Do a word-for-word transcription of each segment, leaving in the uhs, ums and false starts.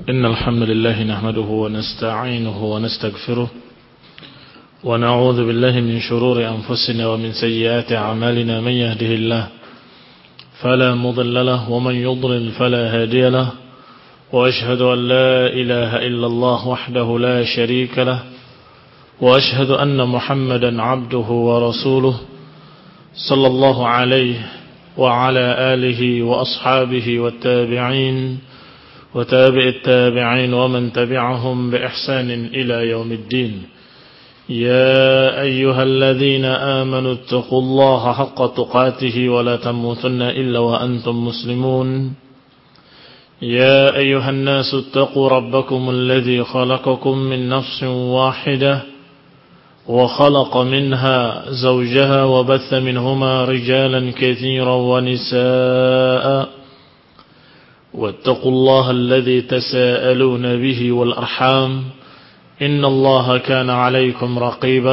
إن الحمد لله نحمده ونستعينه ونستغفره ونعوذ بالله من شرور أنفسنا ومن سيئات أعمالنا. من يهده الله فلا مضل له ومن يضلل فلا هادي له، وأشهد أن لا إله إلا الله وحده لا شريك له، وأشهد أن محمدا عبده ورسوله صلى الله عليه وعلى آله وأصحابه والتابعين وتابع التابعين ومن تبعهم بإحسان إلى يوم الدين. يا أيها الذين آمنوا اتقوا الله حق تقاته ولا تموتن إلا وأنتم مسلمون. يا أيها الناس اتقوا ربكم الذي خلقكم من نفس واحدة وخلق منها زوجها وبث منهما رجالا كثيرا ونساء، واتقوا الله الذي تساءلون به والأرحام إن الله كان عليكم رقيبا.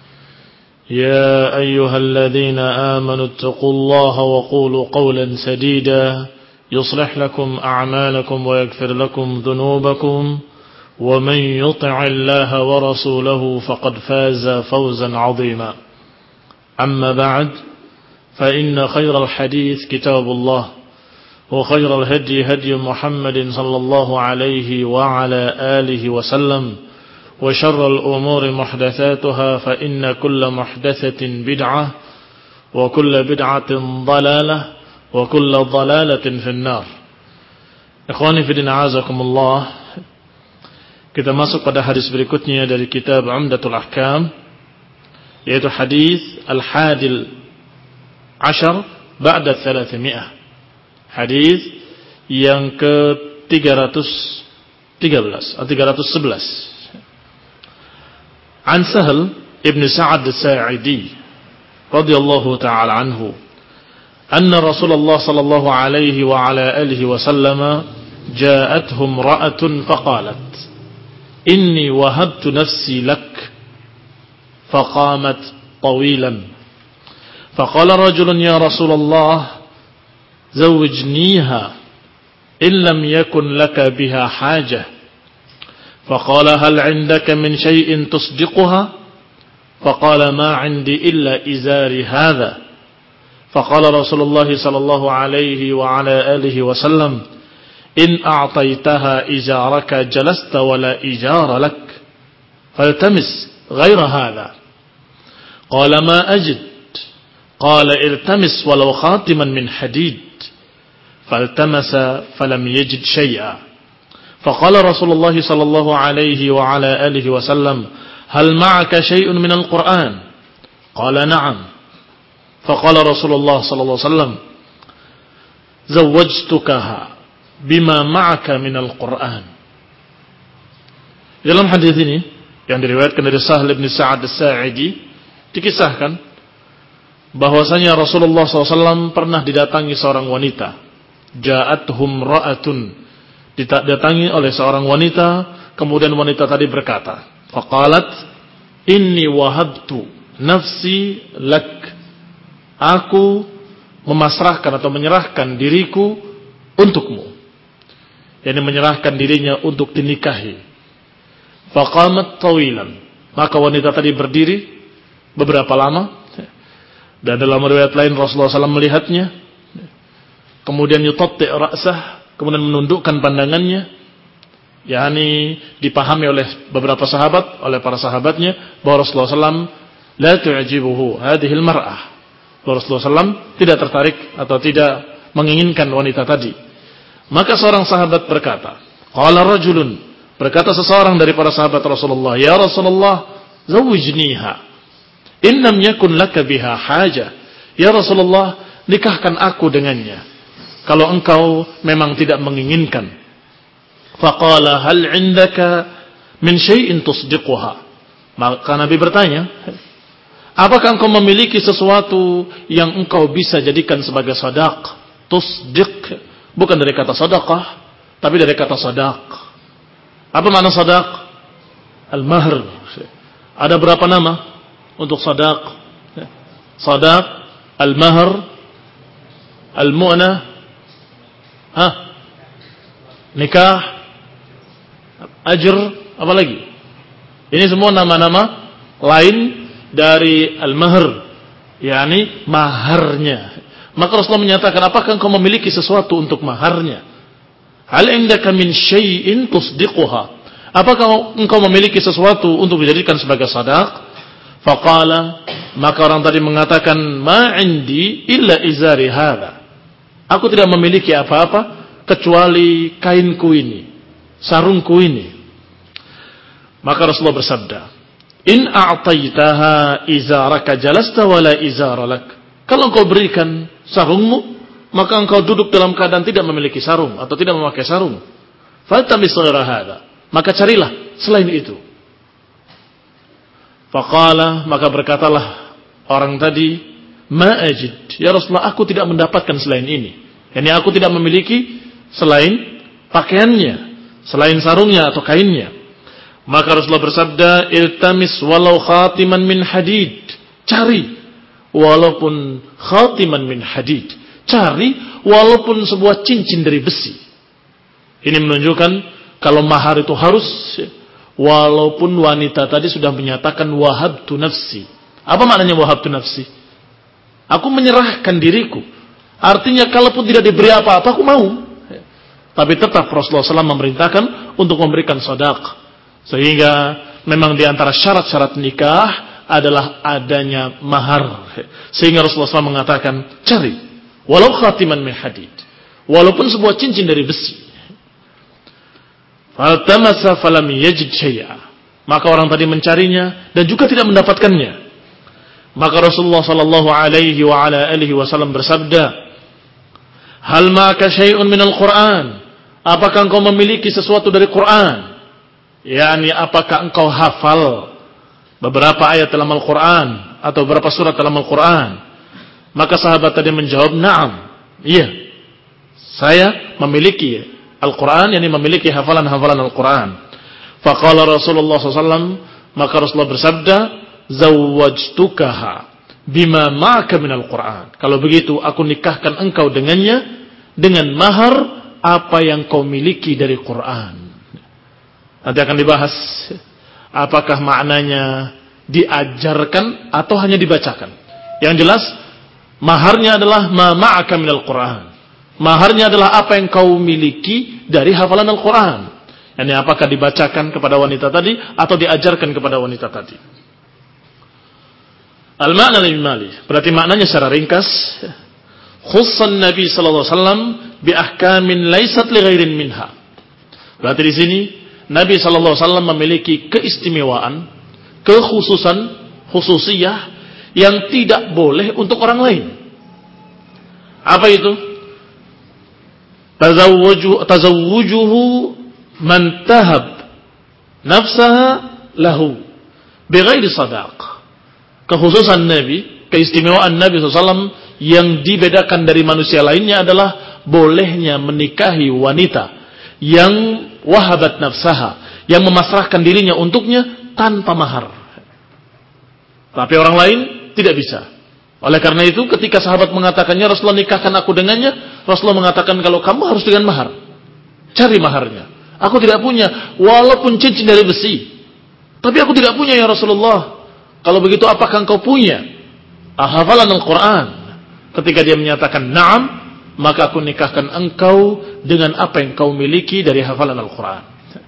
يا أيها الذين آمنوا اتقوا الله وقولوا قولا سديدا يصلح لكم أعمالكم ويغفر لكم ذنوبكم، ومن يطع الله ورسوله فقد فاز فوزا عظيما. أما بعد، فإن خير الحديث كتاب الله، وخير الهدي هدي محمد صلى الله عليه وعلى آله وسلم، وشر الأمور محدثاتها، فإن كل محدثة بدعة وكل بدعة ضلالة وكل ضلالة في النار. Ikhwani fi din a'azakumullah, kita masuk pada hadis berikutnya dari kitab Umdatul Ahkam, yaitu hadis Al-Hadil Ashar Ba'da Thalathimi'ah, hadis yang ke tiga ratus tiga belas atau tiga ratus sebelas. An Sahal ibn Sa'ad as-Sa'idi radhiyallahu ta'ala anhu anna Rasulullah sallallahu alaihi wa ala alihi wa sallama ja'atuhum ra'atun faqalat inni wahabtu nafsi lak faqamat tawilan faqala rajulun ya Rasulullah زوجنيها إن لم يكن لك بها حاجة فقال هل عندك من شيء تصدقها فقال ما عندي إلا إزاري هذا فقال رسول الله صلى الله عليه وعلى آله وسلم إن أعطيتها إجارك جلست ولا إجار لك فالتمس غير هذا قال ما أجد قال التمس ولو خاتما من حديد فالتمس فلم يجد شيئا فقال رسول الله صلى الله عليه وعلى آله وسلم هل معك شيء من القرآن قال نعم فقال رسول الله صلى الله عليه وسلم زوجتكها بما معك من القرآن. Dalam hadis ini yang diriwayatkan dari Sahal bin Sa'ad as-Sa'idi dikisahkan bahwasanya Rasulullah shallallahu alaihi wasallam pernah didatangi seorang wanita. Ja'atuhum ra'atun, didatangi oleh seorang wanita. Kemudian wanita tadi berkata, faqalat inni wahabtu nafsi lak, aku memasrahkan atau menyerahkan diriku untukmu, yakni menyerahkan dirinya untuk dinikahi. Faqamat tawilan, maka wanita tadi berdiri beberapa lama. Dan dalam riwayat lain Rasulullah shallallahu alaihi wasallam melihatnya, kemudian yutatti ra'sah, kemudian menundukkan pandangannya, yakni dipahami oleh beberapa sahabat, oleh para sahabatnya, bahwa Rasulullah shallallahu alaihi wasallam la tu'jibuhu hadhihi al-mar'ah, bahwa Rasulullah shallallahu alaihi wasallam tidak tertarik atau tidak menginginkan wanita tadi. Maka seorang sahabat berkata, qala rajulun, berkata seseorang dari para sahabat Rasulullah, ya Rasulullah zawwijniha in lam yakun laka biha haja, ya Rasulullah nikahkan aku dengannya kalau engkau memang tidak menginginkan. Faqala hal indaka min syai'in tusdiquha, maka Nabi bertanya, apakah engkau memiliki sesuatu yang engkau bisa jadikan sebagai sadaq? Tusdiq bukan dari kata sadaqah, tapi dari kata sadaq. Apa makna sadaq? Al-mahr. Ada berapa nama untuk sadaq? Sadaq, al-mahr, al-mu'nah, ha? Nikah, ajr, apa lagi? Ini semua nama-nama lain dari al-mahr, yakni maharnya. Maka Rasulullah menyatakan, apakah engkau memiliki sesuatu untuk maharnya? Hal indaka min syai'in tusdiquha? Apakah engkau memiliki sesuatu untuk dijadikan sebagai sadaq? Faqala, maka orang tadi mengatakan, ma indi illa izari hadha. Aku tidak memiliki apa-apa kecuali kainku ini, sarungku ini. Maka Rasulullah bersabda, in a'taitaha izaraka jalasta wala izara lak. Kalau engkau berikan sarungmu, maka engkau duduk dalam keadaan tidak memiliki sarung atau tidak memakai sarung. Faltamis ghayra hadha. Maka carilah selain itu. Faqala, maka berkatalah orang tadi, ma ajid. Ya Rasulullah, aku tidak mendapatkan selain ini. Yani aku tidak memiliki selain pakaiannya, selain sarungnya atau kainnya. Maka Rasulullah bersabda, iltamis walau khatiman min hadid. Cari walaupun khatiman min hadid. Cari walaupun sebuah cincin dari besi. Ini menunjukkan kalau mahar itu harus, walaupun wanita tadi sudah menyatakan wahabtu nafsi. Apa maknanya wahabtu nafsi? Aku menyerahkan diriku. Artinya kalaupun tidak diberi apa-apa, aku mau. Tapi tetap Rasulullah shallallahu alaihi wasallam memerintahkan untuk memberikan sedekah. Sehingga memang di antara syarat-syarat nikah adalah adanya mahar. Sehingga Rasulullah shallallahu alaihi wasallam mengatakan, cari walau khatiman min hadid, walaupun sebuah cincin dari besi. Faltamasa falam yajid syai'a. Maka orang tadi mencarinya dan juga tidak mendapatkannya. Maka Rasulullah sallallahu alaihi wa ala alihi wasallam bersabda, hal ma'aka syai'un minal Qur'an? Apakah engkau memiliki sesuatu dari Quran? yakni apakah engkau hafal beberapa ayat dalam Al-Quran atau beberapa surat dalam Al-Quran? Maka sahabat tadi menjawab, na'am, iya, saya memiliki Al-Quran, yakni memiliki hafalan-hafalan Al-Quran. Faqala Rasulullah sallallahu alaihi wasallam, maka Rasulullah bersabda, zawwajtukaha bima ma'aka minal Quran. Kalau begitu aku nikahkan engkau dengannya dengan mahar apa yang kau miliki dari Quran. Nanti akan dibahas apakah maknanya diajarkan atau hanya dibacakan. Yang jelas maharnya adalah ma ma'aka minal Quran. Maharnya adalah apa yang kau miliki dari hafalan Al-Quran. Yani apakah dibacakan kepada wanita tadi atau diajarkan kepada wanita tadi. Al-ma'na lil-mali, berarti maknanya secara ringkas, khussan Nabi sallallahu alaihi wasallam bi ahkamin laysat li ghairin minha. Berarti di sini Nabi sallallahu alaihi wasallam memiliki keistimewaan, kekhususan, khususiyah yang tidak boleh untuk orang lain. Apa itu? Tazawwuju tazawwujuhu man tahab nafsaha lahu bighairi sadaq. Kekhususan Nabi, keistimewaan Nabi sallallahu alaihi wasallam yang dibedakan dari manusia lainnya adalah bolehnya menikahi wanita yang wahabat nafsaha, yang memasrahkan dirinya untuknya tanpa mahar. Tapi orang lain tidak bisa. Oleh karena itu ketika sahabat mengatakannya, Rasulullah nikahkan aku dengannya, Rasulullah mengatakan kalau kamu harus dengan mahar, cari maharnya. Aku tidak punya, walaupun cincin dari besi, tapi aku tidak punya ya Rasulullah. Kalau begitu apakah engkau punya hafalan Al-Quran? Ketika dia menyatakan na'am, maka aku nikahkan engkau dengan apa yang kau miliki dari hafalan Al-Quran.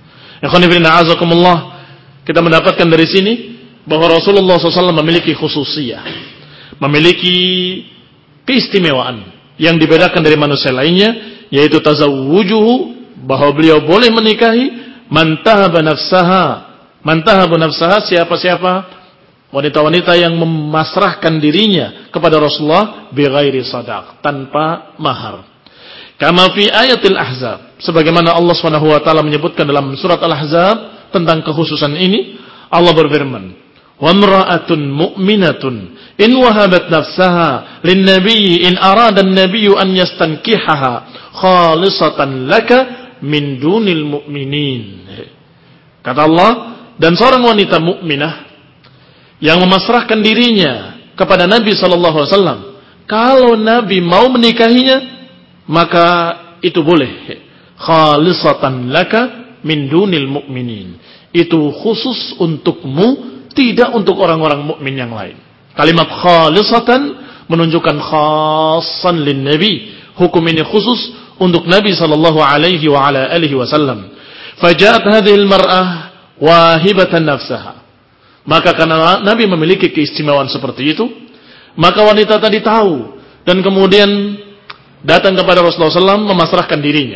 Kita mendapatkan dari sini bahwa Rasulullah shallallahu alaihi wasallam memiliki khususiyah, memiliki keistimewaan yang dibedakan dari manusia lainnya, yaitu tazawwujuhu, bahwa beliau boleh menikahi man tahaba nafsaha, man tahaba nafsaha, siapa-siapa wanita-wanita yang memasrahkan dirinya kepada Rasulullah bighairi sadaq, tanpa mahar. Kama fi ayatil Ahzab, sebagaimana Allah Subhanahu wa taala menyebutkan dalam surat Al-Ahzab tentang kekhususan ini, Allah berfirman, "Wa imra'atun mu'minatun in wahabat nafsaha lin-nabiyyi in arada an-nabiyyu an yastankihaha khalisatan laka min dunil mu'minin." Kata Allah, dan seorang wanita mukminah yang memasrahkan dirinya kepada Nabi sallallahu alaihi wasallam, kalau Nabi mau menikahinya, maka itu boleh, khalisatan laka min dunil mu'minin. Itu khusus untukmu, tidak untuk orang-orang mukmin yang lain. Kalimat khalisatan menunjukkan khassan lin nabi. Hukum ini khusus untuk Nabi sallallahu alaihi wa ala alihi wasallam. Faja'at hadhihi al-mar'ah wahibatan nafsaha. Maka karena Nabi memiliki keistimewaan seperti itu, maka wanita tadi tahu dan kemudian datang kepada Rasulullah sallallahu alaihi wasallam memasrahkan dirinya.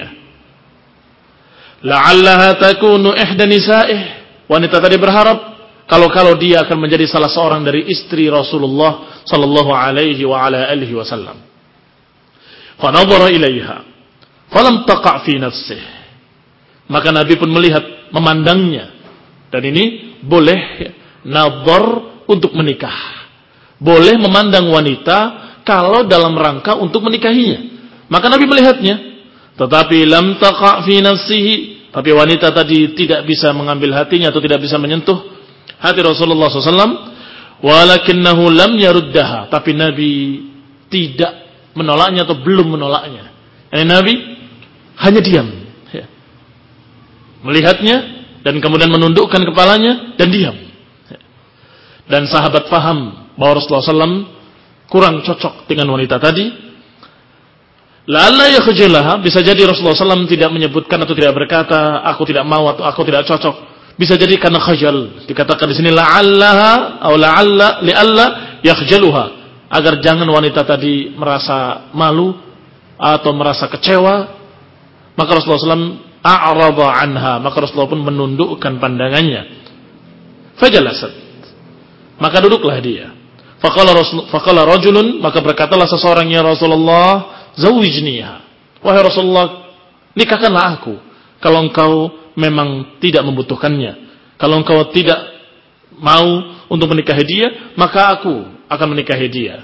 La'allaha takunu ihda nisa'ih. Wanita tadi berharap kalau-kalau dia akan menjadi salah seorang dari istri Rasulullah sallallahu alaihi wa ala alihi wasallam. Fa nadhara ilaiha falam taqa' fi nafsihi. Maka Nabi pun melihat, memandangnya. Dan ini boleh nadhar untuk menikah. Boleh memandang wanita kalau dalam rangka untuk menikahinya. Maka Nabi melihatnya. Tetapi lam taqa' fi nafsihi. Tapi wanita tadi tidak bisa mengambil hatinya atau tidak bisa menyentuh hati Rasulullah sallallahu alaihi wasallam, walakinnahu lam yaruddaha. Tapi Nabi tidak menolaknya atau belum menolaknya. Yani Nabi hanya diam, ya. Melihatnya dan kemudian menundukkan kepalanya dan diam. Dan sahabat faham bahwa Rasulullah sallallahu alaihi wasallam kurang cocok dengan wanita tadi. La'alla yakhjilaha, bisa jadi Rasulullah sallallahu alaihi wasallam tidak menyebutkan atau tidak berkata aku tidak mau atau aku tidak cocok. Bisa jadi karena khajal. Dikatakan di sini la'allaha atau la'alla li'alla yakhjaluha, agar jangan wanita tadi merasa malu atau merasa kecewa. Maka Rasulullah sallallahu alaihi wasallam a'rada anha, maka Rasulullah pun menundukkan pandangannya. Fajalasat, maka duduklah dia. Faqala Rasul faqala rajulun, maka berkatalah seseorang, ya Rasulullah, zawijniha. Wahai Rasulullah, nikahkanlah aku kalau engkau memang tidak membutuhkannya. Kalau engkau tidak mau untuk menikahi dia, maka aku akan menikahi dia.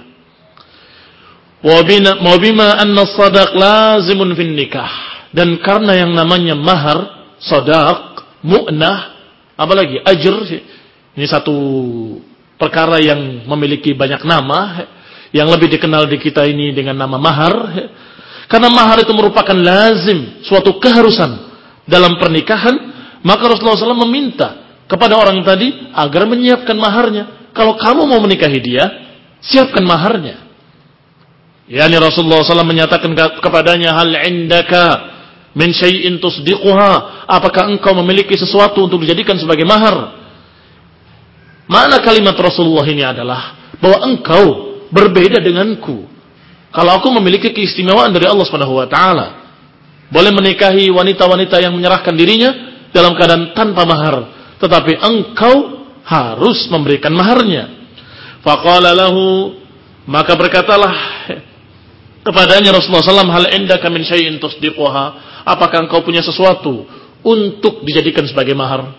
Wa bima anna sadaq lazimun fin nikah. Dan karena yang namanya mahar, sadaq, mu'nah, apalagi ajr, ini satu perkara yang memiliki banyak nama, yang lebih dikenal di kita ini dengan nama mahar. Karena mahar itu merupakan lazim, suatu keharusan dalam pernikahan, maka Rasulullah sallallahu alaihi wasallam meminta kepada orang tadi agar menyiapkan maharnya. Kalau kamu mau menikahi dia, siapkan maharnya. Yani Rasulullah sallallahu alaihi wasallam menyatakan kepadanya, hal indaka min syai'in tusdiquha, apakah engkau memiliki sesuatu untuk dijadikan sebagai mahar? Makna kalimat Rasulullah ini adalah bahwa engkau berbeda denganku. Kalau aku memiliki keistimewaan dari Allah Subhanahu wa taala, boleh menikahi wanita-wanita yang menyerahkan dirinya dalam keadaan tanpa mahar, tetapi engkau harus memberikan maharnya. Faqala lahu, maka berkatalah kepadanya Rasulullah sallallahu alaihi wasallam, hal indaka min syai'in tusdiquha, apakah engkau punya sesuatu untuk dijadikan sebagai mahar?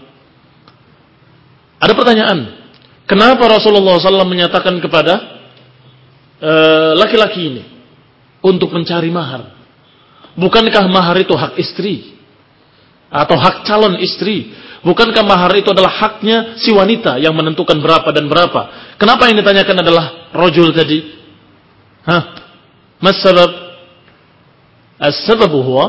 Ada pertanyaan, kenapa Rasulullah sallallahu alaihi wasallam menyatakan kepada uh, laki-laki ini untuk mencari mahar? Bukankah mahar itu hak istri atau hak calon istri? Bukankah mahar itu adalah haknya si wanita yang menentukan berapa dan berapa? Kenapa yang ditanyakan adalah rajul tadi? Hah? Mas sabab? As-sababu huwa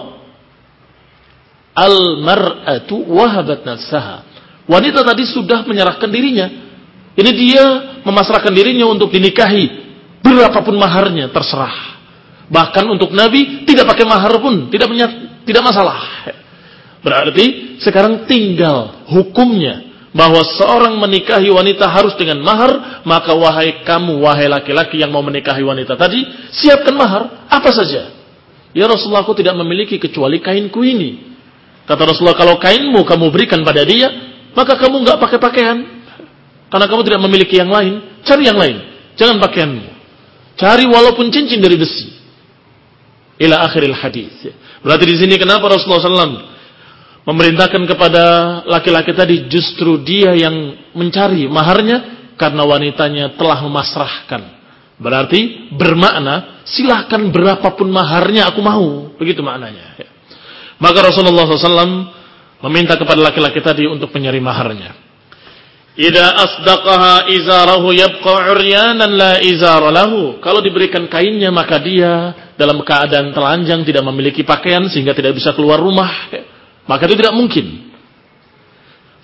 al-mar'atu wahabat nafsaha. Wanita tadi sudah menyerahkan dirinya. Ini dia memasrahkan dirinya untuk dinikahi. Berapapun maharnya terserah. Bahkan untuk Nabi tidak pakai mahar pun tidak tidak masalah. Berarti sekarang tinggal hukumnya bahwa seorang menikahi wanita harus dengan mahar. Maka wahai kamu, wahai laki-laki yang mau menikahi wanita tadi, siapkan mahar apa saja. Ya Rasulullah, aku tidak memiliki kecuali kainku ini. Kata Rasulullah, kalau kainmu kamu berikan pada dia, maka kamu enggak pakai pakaian. Karena kamu tidak memiliki yang lain, cari yang lain. Jangan pakaianmu. Cari walaupun cincin dari besi. Ila akhiril hadis. Berarti di sini kenapa Rasulullah sallallahu alaihi wasallam memerintahkan kepada laki-laki tadi justru dia yang mencari maharnya, karena wanitanya telah memasrahkan. Berarti bermakna silahkan berapapun maharnya aku mau, begitu maknanya. Maka Rasulullah sallallahu alaihi wasallam meminta kepada laki-laki tadi untuk mencari maharnya. Idza asdaqaha izarahu yabqa 'uryanan la izara lahu. Kalau diberikan kainnya maka dia dalam keadaan telanjang, tidak memiliki pakaian sehingga tidak bisa keluar rumah. Maka itu tidak mungkin.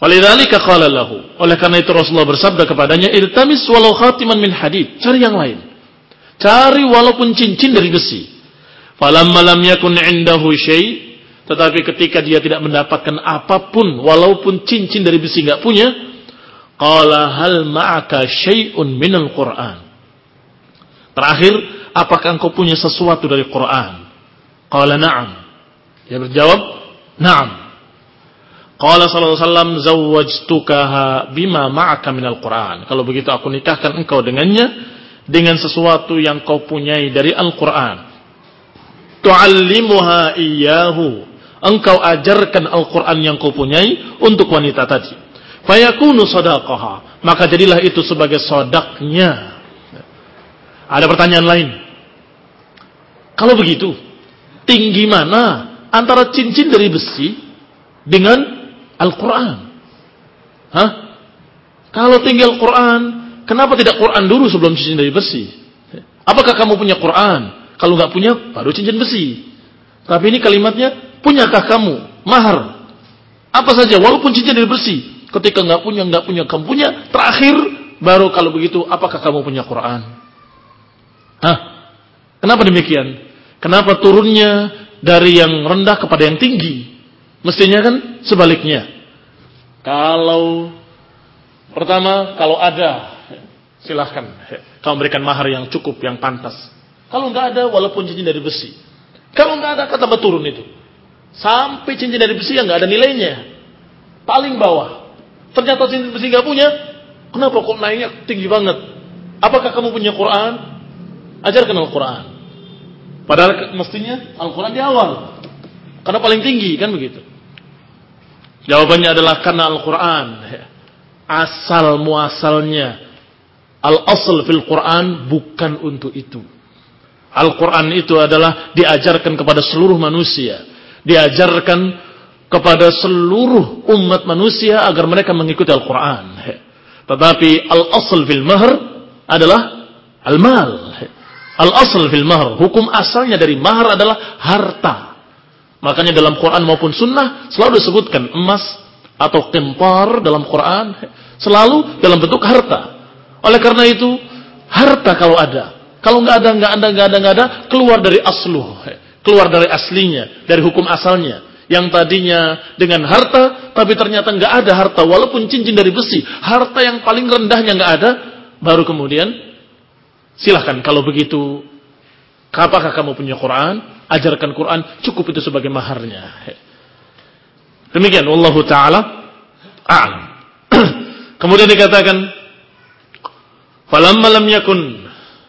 Walidzalika qala lahu. Oleh karena itu Rasulullah bersabda kepadanya, "Iltamis walau khatiman min hadid." Cari yang lain. Cari walaupun cincin dari besi. Falamma lam yakun 'indahu syai', tetapi ketika dia tidak mendapatkan apapun walaupun cincin dari besi enggak punya, qala hal ma'aka syai'un minal Qur'an. Terakhir, apakah engkau punya sesuatu dari Quran? Qala na'am. Dia berjawab, na'am. Qala sallallahu alaihi wasallam, zawwajtukaha bima ma'aka minal Qur'an. Kalau begitu aku nikahkan engkau dengannya dengan sesuatu yang kau punyai dari Al-Qur'an. Tu'allimuha iyyahu. Engkau ajarkan Al-Qur'an yang kau punyai untuk wanita tadi. Fayakunu sadaqaha. Maka jadilah itu sebagai sodaknya. Ada pertanyaan lain. Kalau begitu, tinggi mana antara cincin dari besi dengan Al-Quran? Hah? Kalau tinggi Al-Quran, kenapa tidak Quran dulu sebelum cincin dari besi? Apakah kamu punya Quran? Kalau nggak punya, baru cincin besi. Tapi ini kalimatnya, punyakah kamu mahar? Apa saja, walaupun cincin dari besi. Ketika nggak punya, nggak punya, kamu punya. Terakhir, baru kalau begitu, apakah kamu punya Quran? Hah? Kenapa demikian? Kenapa turunnya dari yang rendah kepada yang tinggi? Mestinya kan sebaliknya. Kalau pertama, kalau ada, silahkan kamu berikan mahar yang cukup, yang pantas. Kalau nggak ada, walaupun cincin dari besi. Kalau nggak ada, kata turun itu. Sampai cincin dari besi yang nggak ada nilainya. Paling bawah. Ternyata cincin besi nggak punya. Kenapa kok naiknya tinggi banget? Apakah kamu punya Quran? Ajarkan Al-Quran. Padahal mestinya Al-Quran di awal. Karena paling tinggi, kan begitu. Jawabannya adalah karena Al-Quran. Asal muasalnya. Al-asl fil Quran bukan untuk itu. Al-Quran itu adalah diajarkan kepada seluruh manusia. Diajarkan kepada seluruh umat manusia agar mereka mengikuti Al-Quran. Tetapi al-asl fil mahr adalah al-mal. Al-asl fil mahr, hukum asalnya dari mahar adalah harta. Makanya dalam Quran maupun sunnah selalu disebutkan emas atau qintar dalam Quran selalu dalam bentuk harta. Oleh karena itu, harta kalau ada, kalau nggak ada, nggak ada, nggak ada, nggak ada, keluar dari asluh, keluar dari aslinya, dari hukum asalnya. Yang tadinya dengan harta, tapi ternyata nggak ada harta, walaupun cincin dari besi, harta yang paling rendahnya nggak ada, baru kemudian silahkan kalau begitu, apakah kamu punya Quran? Ajarkan Quran, cukup itu sebagai maharnya. Demikian, wallahu taala a'lam. Kemudian dikatakan, falamma lam yakun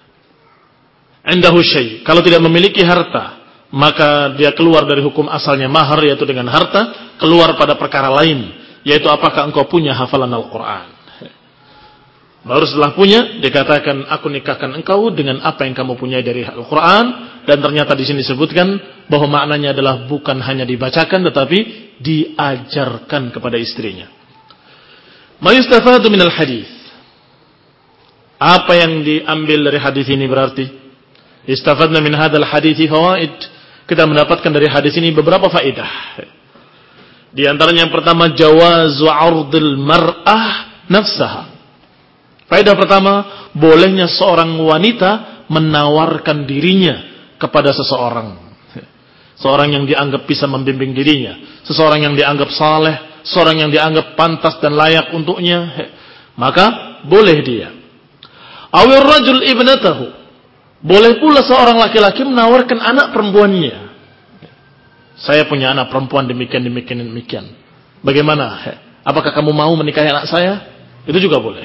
indahu syai', kalau tidak memiliki harta, maka dia keluar dari hukum asalnya mahar, yaitu dengan harta, keluar pada perkara lain, yaitu apakah engkau punya hafalan Al-Quran. Baru setelah punya, dikatakan aku nikahkan engkau dengan apa yang kamu punya dari Al-Quran, dan ternyata di sini disebutkan bahwa maknanya adalah bukan hanya dibacakan, tetapi diajarkan kepada istrinya. Ma yustafadu minal hadis. Apa yang diambil dari hadis ini berarti? Istafadna min hadzal hadithi fawaid. Kita mendapatkan dari hadis ini beberapa faedah. Di antaranya yang pertama, jawazu 'ardil mar'ah nafsaha. Faedah pertama, bolehnya seorang wanita menawarkan dirinya kepada seseorang. Seorang yang dianggap bisa membimbing dirinya, seseorang yang dianggap saleh, seorang yang dianggap pantas dan layak untuknya, maka boleh dia. Awir rajul ibnatahu. Boleh pula seorang laki-laki menawarkan anak perempuannya. Saya punya anak perempuan demikian, demikian, demikian. Bagaimana? Apakah kamu mau menikahi anak saya? Itu juga boleh.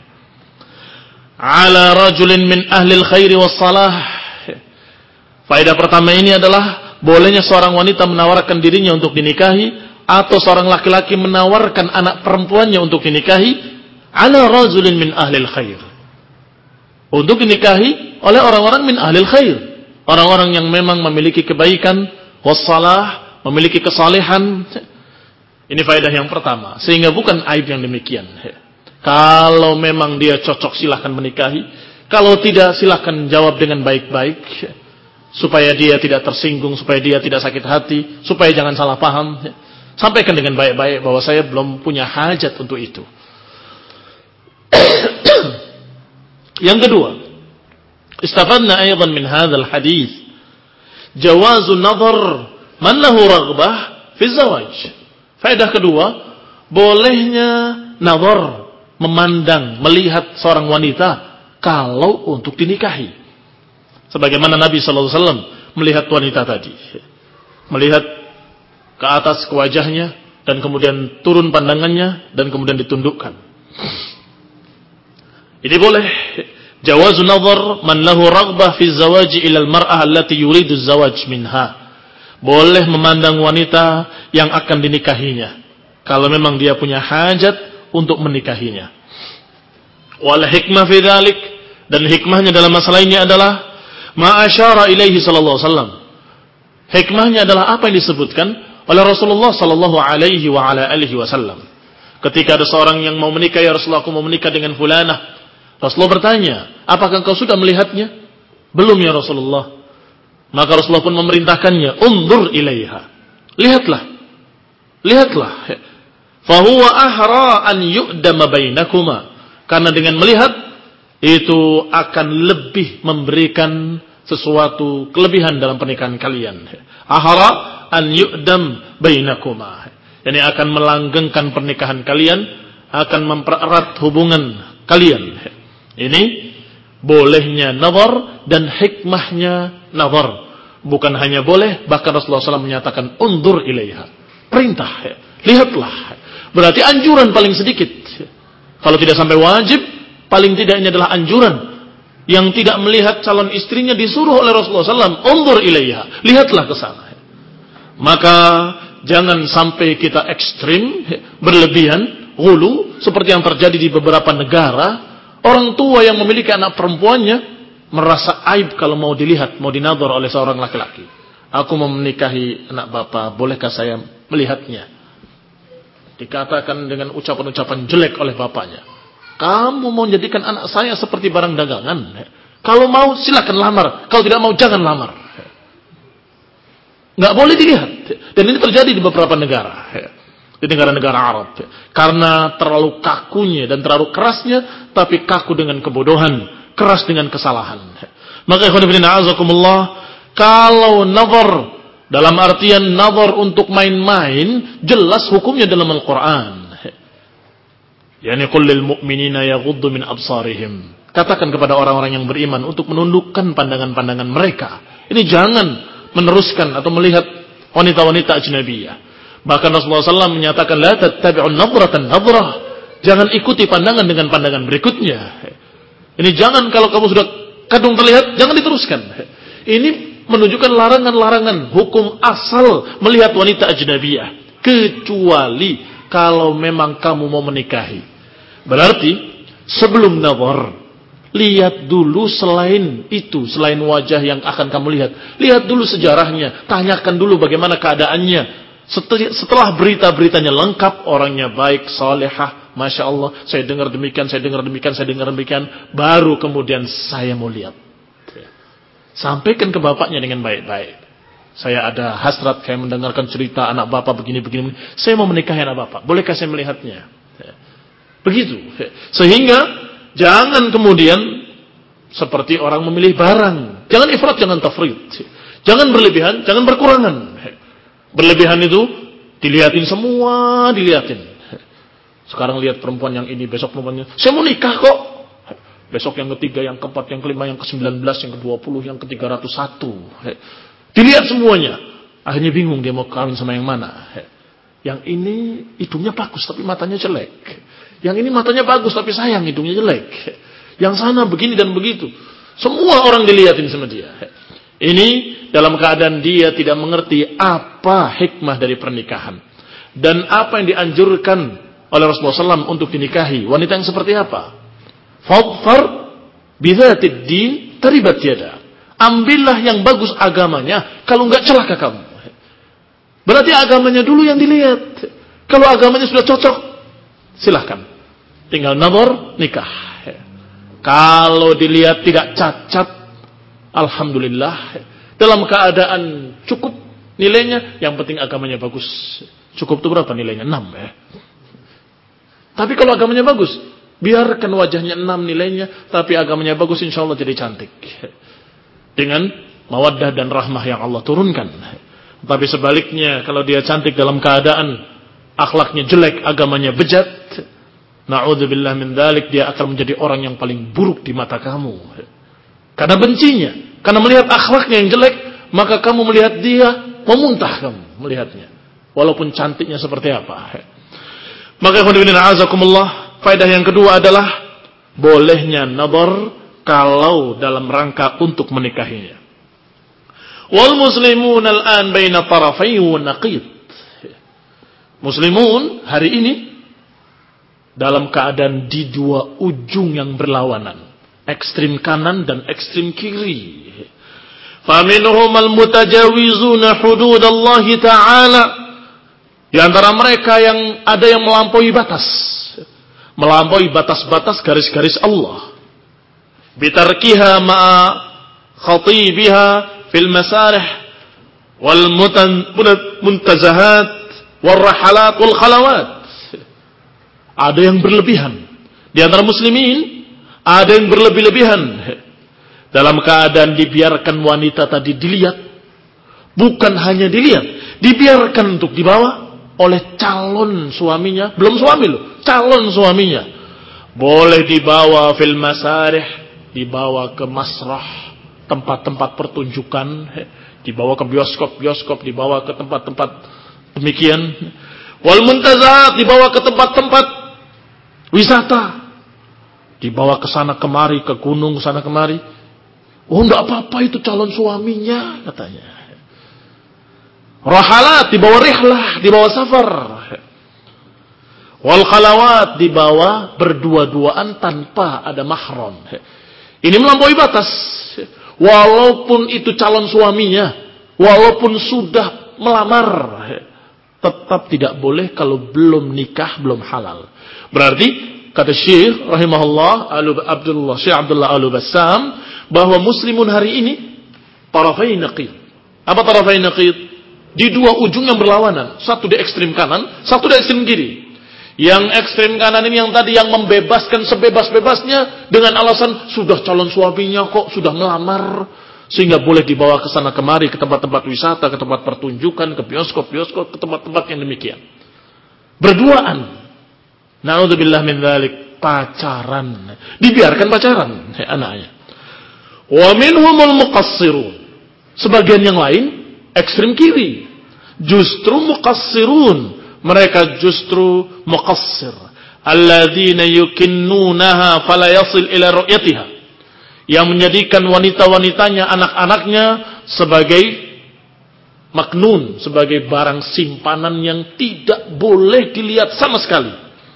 Ala rajulin min ahlil khairi was salah. Faedah pertama ini adalah bolehnya seorang wanita menawarkan dirinya untuk dinikahi, atau seorang laki-laki menawarkan anak perempuannya untuk dinikahi, ala rajulin min ahlil khair. Untuk dinikahi oleh orang-orang min ahlil khair, orang-orang yang memang memiliki kebaikan, wassalah, memiliki kesalehan. Ini faedah yang pertama, sehingga bukan aib yang demikian. Kalau memang dia cocok, silahkan menikahi. Kalau tidak, silahkan jawab dengan baik-baik, supaya dia tidak tersinggung, supaya dia tidak sakit hati, supaya jangan salah paham. Sampaikan dengan baik-baik bahwa saya belum punya hajat untuk itu. Yang kedua, istafadna aidan min hadzal hadis jawazu nadhar man lahu raghbah fi zawaj. Faedah kedua, bolehnya nazar, memandang, melihat seorang wanita kalau untuk dinikahi. Sebagaimana Nabi sallallahu alaihi wasallam melihat wanita tadi. Melihat ke atas ke wajahnya dan kemudian turun pandangannya dan kemudian ditundukkan. Ini boleh. Jawazu nazar man lahu raghbah fi zawaji ila al-mar'ah allati yuridu az-zawaj minha. Boleh memandang wanita yang akan dinikahinya kalau memang dia punya hajat untuk menikahinya. Wal hikmah fi dzalik, dan hikmahnya dalam masalah ini adalah ma asyara ilaihi sallallahu alaihi wasallam. Hikmahnya adalah apa yang disebutkan oleh Rasulullah sallallahu alaihi wa ala alihi wasallam. Ketika ada seorang yang mau menikah, ya Rasulullah, aku mau menikah dengan fulanah. Rasulullah bertanya, apakah engkau sudah melihatnya? Belum ya Rasulullah. Maka Rasulullah pun memerintahkannya, undur ilaiha. Lihatlah. Lihatlah. Fahuwa ahra an yu'dama bainakuma. Karena dengan melihat, itu akan lebih memberikan sesuatu kelebihan dalam pernikahan kalian. Ahra an yu'dam bainakuma. Yani akan melanggengkan pernikahan kalian, akan mempererat hubungan kalian. Ini bolehnya nazar dan hikmahnya nazar. Bukan hanya boleh, bahkan Rasulullah shallallahu alaihi wasallam menyatakan undur ilaiha. Perintah, lihatlah. Berarti anjuran paling sedikit. Kalau tidak sampai wajib, paling tidak ini adalah anjuran. Yang tidak melihat calon istrinya disuruh oleh Rasulullah shallallahu alaihi wasallam undur ilaiha. Lihatlah ke sana. Maka jangan sampai kita ekstrim, berlebihan, ghulu, seperti yang terjadi di beberapa negara. Orang tua yang memiliki anak perempuannya merasa aib kalau mau dilihat, mau dinadhar oleh seorang laki-laki. Aku mau menikahi anak bapak, bolehkah saya melihatnya? Dikatakan dengan ucapan-ucapan jelek oleh bapaknya. Kamu mau jadikan anak saya seperti barang dagangan? Kalau mau silakan lamar, kalau tidak mau jangan lamar. Nggak boleh dilihat. Dan ini terjadi di beberapa negara. Di negara-negara Arab. Karena terlalu kakunya dan terlalu kerasnya, tapi kaku dengan kebodohan, keras dengan kesalahan. Maka ikhwan fillah a'azakumullah, kalau nazar dalam artian nazar untuk main-main, jelas hukumnya dalam Al-Qur'an. Yani qul lil mu'minina yaghuddu min absarihim. Katakan kepada orang-orang yang beriman untuk menundukkan pandangan-pandangan mereka. Ini jangan meneruskan atau melihat wanita-wanita ajnabiyah. Bahkan Rasulullah shallallahu alaihi wasallam menyatakan, la tattabi'un nadratan nadrah. Jangan ikuti pandangan dengan pandangan berikutnya. Ini jangan, kalau kamu sudah kadung terlihat, jangan diteruskan. Ini menunjukkan larangan-larangan hukum asal melihat wanita ajnabiyah. Kecuali kalau memang kamu mau menikahi. Berarti sebelum nazar, lihat dulu selain itu, selain wajah yang akan kamu lihat. Lihat dulu sejarahnya, tanyakan dulu bagaimana keadaannya. Setelah berita-beritanya lengkap, orangnya baik, salehah, masya Allah, saya dengar demikian, saya dengar demikian, saya dengar demikian, baru kemudian saya mau lihat. Sampaikan ke bapaknya dengan baik-baik. Saya ada hasrat, saya mendengarkan cerita anak bapak begini-begini, saya mau menikahi anak bapak, bolehkah saya melihatnya? Begitu. Sehingga jangan kemudian seperti orang memilih barang. Jangan ifrat, jangan tafrid. Jangan berlebihan, jangan berkurangan. Berlebihan itu dilihatin semua, dilihatin. Sekarang lihat perempuan yang ini, besok perempuannya, saya mau nikah kok. Besok yang ketiga, yang keempat, yang kelima, yang kesembilan belas, yang kedua puluh, yang ketiga ratus satu. Dilihat semuanya. Akhirnya bingung dia mau kawin sama yang mana. Yang ini hidungnya bagus tapi matanya jelek. Yang ini matanya bagus tapi sayang hidungnya jelek. Yang sana begini dan begitu. Semua orang dilihatin sama dia. Ini dalam keadaan dia tidak mengerti apa hikmah dari pernikahan. Dan apa yang dianjurkan oleh Rasulullah shallallahu alaihi wasallam untuk dinikahi. Wanita yang seperti apa? Fadfar bidzatid din taribat yada. Ambillah yang bagus agamanya. Kalau enggak celaka kamu. Berarti agamanya dulu yang dilihat. Kalau agamanya sudah cocok, silahkan. Tinggal nazar, nikah. Kalau dilihat tidak cacat, alhamdulillah, dalam keadaan cukup nilainya, yang penting agamanya bagus. Cukup tuh berapa nilainya? enam ya. Tapi kalau agamanya bagus, biarkan wajahnya enam nilainya, tapi agamanya bagus, insya Allah jadi cantik. Dengan mawaddah dan rahmah yang Allah turunkan. Tapi sebaliknya, kalau dia cantik dalam keadaan akhlaknya jelek, agamanya bejat, na'udzubillah min dzalik, dia akan menjadi orang yang paling buruk di mata kamu. Karena bencinya, karena melihat akhlaknya yang jelek, maka kamu melihat dia, memuntah kamu melihatnya. Walaupun cantiknya seperti apa. Maka khonibinin a'azakumullah, faedah yang kedua adalah bolehnya nazar kalau dalam rangka untuk menikahinya. Wal muslimun al-an baina tarafai wa naqid. Muslimun hari ini dalam keadaan di dua ujung yang berlawanan, ekstrim kanan dan ekstrim kiri. Faminhum al-mutajawizuna hududallahi ta'ala. Di antara mereka yang ada yang melampaui batas, melampaui batas-batas garis-garis Allah. Bitarkiha ma'a khatibiha fil masarih wal muntazahat wal rahalat wal khalawat. Ada yang berlebihan di antara muslimin, ada yang berlebih-lebihan dalam keadaan dibiarkan wanita tadi dilihat, bukan hanya dilihat, dibiarkan untuk dibawa oleh calon suaminya, belum suami loh, calon suaminya. Boleh dibawa fil masarih, dibawa ke masrah, tempat-tempat pertunjukan, dibawa ke bioskop-bioskop, dibawa ke tempat-tempat demikian. Wal muntazat, dibawa ke tempat-tempat wisata, dibawa ke sana kemari, ke gunung sana kemari. Oh, enggak apa-apa, itu calon suaminya katanya. Rahalat, dibawa rihlah, dibawa safar. Wal khalawat, dibawa berdua-duaan tanpa ada mahram. Ini melampaui batas. Walaupun itu calon suaminya, walaupun sudah melamar, tetap tidak boleh kalau belum nikah, belum halal. Berarti kata Syekh rahimahullah Abdullah Syekh Abdullah Al-Bassam, bahwa muslimun hari ini tarafain naqid. Apa tarafain naqid? Di dua ujung yang berlawanan. Satu di ekstrim kanan, satu di ekstrim kiri. Yang ekstrim kanan ini yang tadi yang membebaskan sebebas-bebasnya dengan alasan sudah calon suaminya kok, sudah melamar, sehingga boleh dibawa ke sana kemari, ke tempat-tempat wisata, ke tempat pertunjukan, ke bioskop-bioskop, ke tempat-tempat yang demikian. Berduaan. Na'udzubillah min dzalik, pacaran. Dibiarkan pacaran anaknya. Wa minhumul muqassirun. Sebagian yang lain ekstrim kiri, justru muqassirun, mereka justru muqassir, alladzina yukinnunaha fala yasil ila ru'yatiha, yang menjadikan wanita-wanitanya, anak-anaknya sebagai maknun, sebagai barang simpanan yang tidak boleh dilihat sama sekali.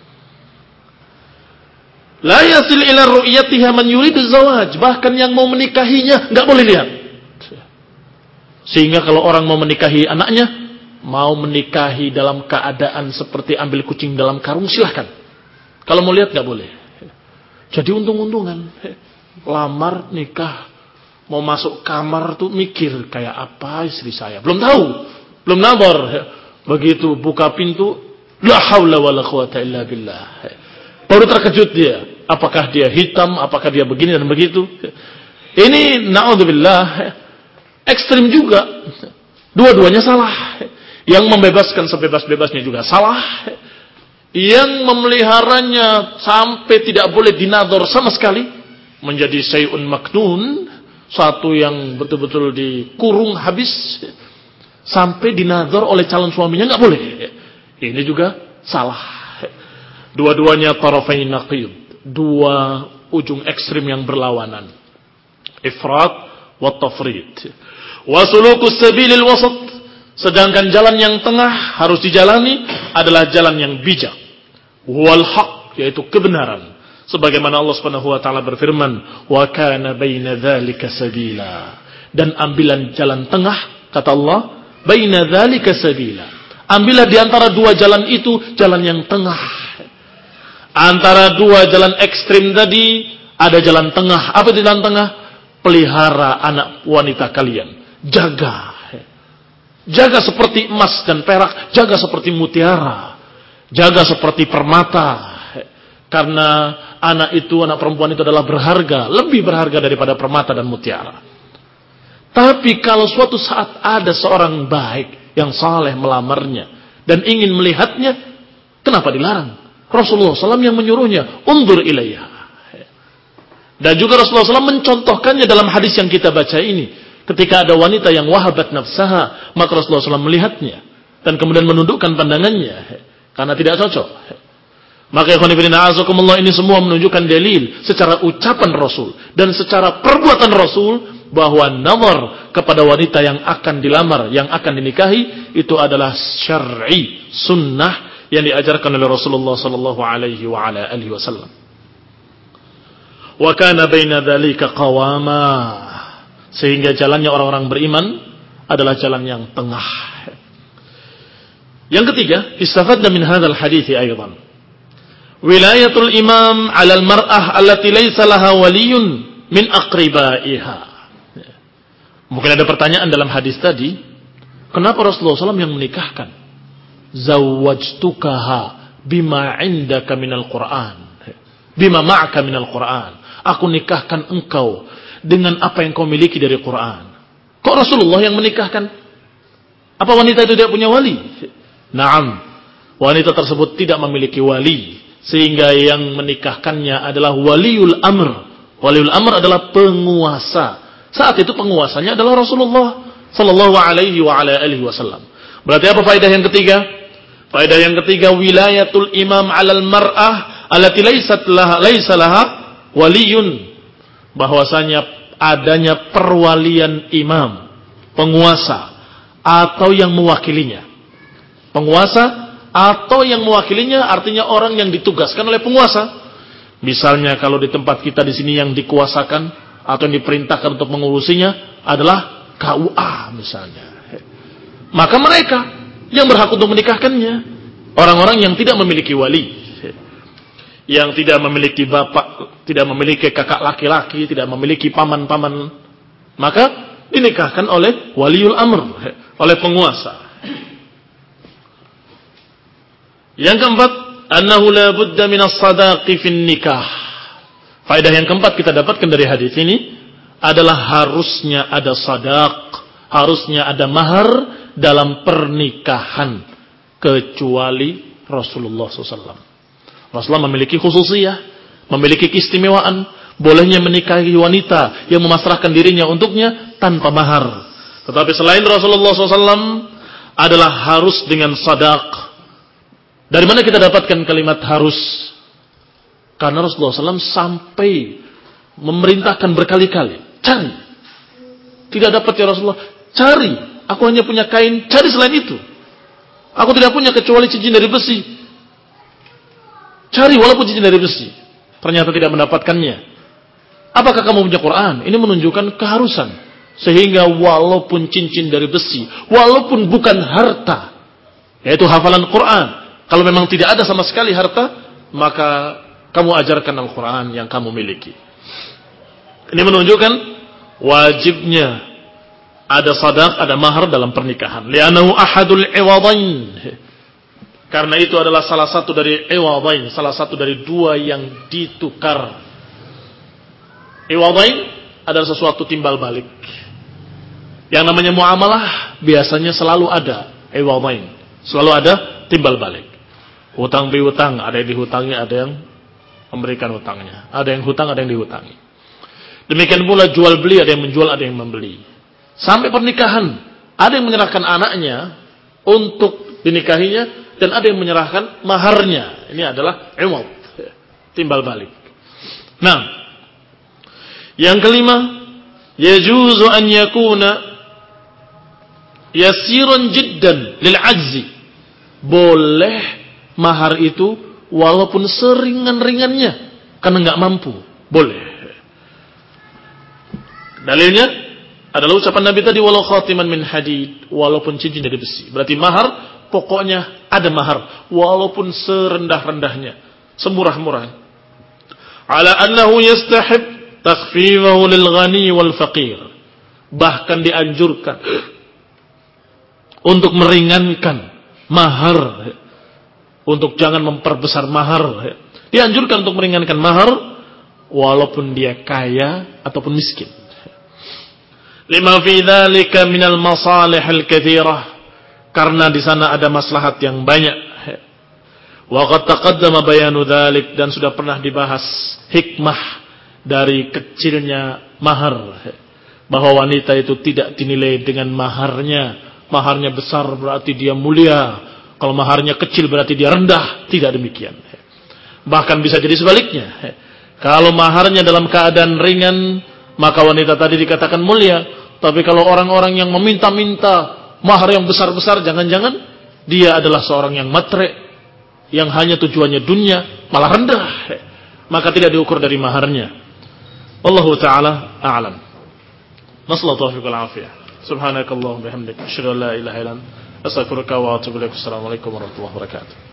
La yasil ila ru'yatiha man yuridu zawaj, bahkan yang mau menikahinya enggak boleh lihat. Sehingga kalau orang mau menikahi anaknya, mau menikahi dalam keadaan seperti ambil kucing dalam karung, silahkan. Kalau mau lihat nggak boleh. Jadi untung-untungan, lamar nikah, mau masuk kamar tuh mikir kayak apa istri saya, belum tahu, belum nabar. Begitu buka pintu, la haula wala quwata illa billah. Baru terkejut dia, apakah dia hitam, apakah dia begini dan begitu. Ini na'udzubillah, ekstrim juga. Dua-duanya salah. Yang membebaskan sebebas-bebasnya juga salah. Yang memeliharanya sampai tidak boleh dinador sama sekali, menjadi syai'un maknun, satu yang betul-betul dikurung habis, sampai dinador oleh calon suaminya nggak boleh. Ini juga salah. Dua-duanya tarafain naqid, dua ujung ekstrim yang berlawanan. Ifrat wa tafrid. Wa sulukus sabilil wasat, sedangkan jalan yang tengah harus dijalani adalah jalan yang bijak. Wal haq, yaitu kebenaran. Sebagaimana Allah Subhanahu wa taala berfirman, "Wa kana baina dzalika sabila." Dan ambilan jalan tengah, kata Allah, baina dzalika sabila. Ambillah di antara dua jalan itu jalan yang tengah. Antara dua jalan ekstrim tadi ada jalan tengah. Apa di jalan tengah? Pelihara anak wanita kalian. Jaga. Jaga seperti emas dan perak, jaga seperti mutiara, jaga seperti permata. Karena anak itu, anak perempuan itu adalah berharga, lebih berharga daripada permata dan mutiara. Tapi kalau suatu saat ada seorang baik yang saleh melamarnya dan ingin melihatnya, kenapa dilarang? Rasulullah shallallahu alaihi wasallam yang menyuruhnya, undur ilayha. Dan juga Rasulullah shallallahu alaihi wasallam mencontohkannya dalam hadis yang kita baca ini. Ketika ada wanita yang wahabat nafsaha, maka Rasulullah shallallahu alaihi wasallam melihatnya dan kemudian menundukkan pandangannya karena tidak cocok. Maka ikhwan fillah azakumullah, ini semua menunjukkan dalil secara ucapan Rasul dan secara perbuatan Rasul bahwa nazar kepada wanita yang akan dilamar, yang akan dinikahi, itu adalah syar'i, sunnah yang diajarkan oleh Rasulullah sallallahu alaihi wa ala alihi wasallam. Wa kana baina dzalika qawama, sehingga jalannya orang-orang beriman adalah jalan yang tengah. Yang ketiga, istafadna min hadzal hadits aidan wilayatul imam 'ala al-mar'ah allati laysa laha waliyyun min aqribaiha. Mungkin ada pertanyaan dalam hadis tadi, kenapa Rasulullah shallallahu alaihi wasallam yang menikahkan? Zawwajtukaha bima 'indaka minal Qur'an, bima ma'aka minal Qur'an. Aku nikahkan engkau dengan apa yang kau miliki dari Quran. Kok Rasulullah yang menikahkan? Apa wanita itu tidak punya wali? Naam, wanita tersebut tidak memiliki wali, sehingga yang menikahkannya adalah waliul amr. Waliul amr adalah penguasa. Saat itu penguasanya adalah Rasulullah sallallahu alaihi wa ala alihi wasallam. Berarti apa faedah yang ketiga? Faedah yang ketiga, wilayatul imam 'alal mar'ah allati laysat laha laysa laha waliyun, bahwasanya adanya perwalian imam, penguasa atau yang mewakilinya. Penguasa atau yang mewakilinya artinya orang yang ditugaskan oleh penguasa. Misalnya kalau di tempat kita di sini yang dikuasakan atau yang diperintahkan untuk mengurusinya adalah K U A misalnya. Maka mereka yang berhak untuk menikahkannya orang-orang yang tidak memiliki wali, yang tidak memiliki bapak, tidak memiliki kakak laki-laki, tidak memiliki paman-paman, maka dinikahkan oleh waliul amr, oleh penguasa. Yang keempat, annahu la budda min as-sadaqi fin nikah. Faedah yang keempat kita dapatkan dari hadis ini adalah harusnya ada sadaq, harusnya ada mahar dalam pernikahan, kecuali Rasulullah shallallahu alaihi wasallam. Rasulullah memiliki khususiyah, memiliki keistimewaan, bolehnya menikahi wanita yang memasrahkan dirinya untuknya tanpa mahar. Tetapi selain Rasulullah shallallahu alaihi wasallam adalah harus dengan sadaq. Dari mana kita dapatkan kalimat harus? Karena Rasulullah shallallahu alaihi wasallam sampai memerintahkan berkali-kali, cari. Tidak dapat ya Rasulullah, cari. Aku hanya punya kain, cari selain itu. Aku tidak punya kecuali cincin dari besi. Cari walaupun cincin dari besi. Ternyata tidak mendapatkannya. Apakah kamu punya Quran? Ini menunjukkan keharusan. Sehingga walaupun cincin dari besi, walaupun bukan harta, yaitu hafalan Quran, kalau memang tidak ada sama sekali harta, maka kamu ajarkan Al-Quran yang kamu miliki. Ini menunjukkan wajibnya ada sadaq, ada mahar dalam pernikahan. Li'annahu ahadul iwadain. Karena itu adalah salah satu dari iwadain, salah satu dari dua yang ditukar. Iwadain adalah sesuatu timbal balik. Yang namanya muamalah biasanya selalu ada iwadain, selalu ada timbal balik. Hutang piutang, ada yang dihutangi, ada yang memberikan hutangnya. Ada yang hutang, ada yang dihutangi. Demikian pula jual beli, ada yang menjual, ada yang membeli. Sampai pernikahan, ada yang menyerahkan anaknya untuk dinikahinya, dan ada yang menyerahkan maharnya. Ini adalah iwad, timbal balik. Nah, yang kelima, yajuzu an yakuna yasiran jiddan lil ajzi. Boleh mahar itu walaupun seringan-ringannya karena nggak mampu, boleh. Dalilnya adalah ucapan Nabi tadi, walau khatiman min hadid, walaupun cincin dari besi. Berarti mahar pokoknya ada mahar walaupun serendah-rendahnya, semurah-murahnya. Ala annahu yastahib takhfifahu lil ghani wal faqir. Bahkan dianjurkan untuk meringankan mahar, untuk jangan memperbesar mahar. Dianjurkan untuk meringankan mahar walaupun dia kaya ataupun miskin. Lima fi dzalika minal masalihil katsirah, karena di sana ada maslahat yang banyak. Wa qad taqaddama bayanu dzalik, dan sudah pernah dibahas hikmah dari kecilnya mahar, bahwa wanita itu tidak dinilai dengan maharnya. Maharnya besar berarti dia mulia, kalau maharnya kecil berarti dia rendah. Tidak demikian. Bahkan bisa jadi sebaliknya. Kalau maharnya dalam keadaan ringan, maka wanita tadi dikatakan mulia. Tapi kalau orang-orang yang meminta-minta mahar yang besar-besar, jangan-jangan dia adalah seorang yang matre, yang hanya tujuannya dunia, malah rendah. Maka tidak diukur dari maharnya. Wallahu ta'ala a'lam. Nasallahu taufiq wal afiyah. Subhanakallahumma bihamdika asyhadu an la ilaha illa anta astaghfiruka wa atubu ilaik. Assalamualaikum warahmatullahi wabarakatuh.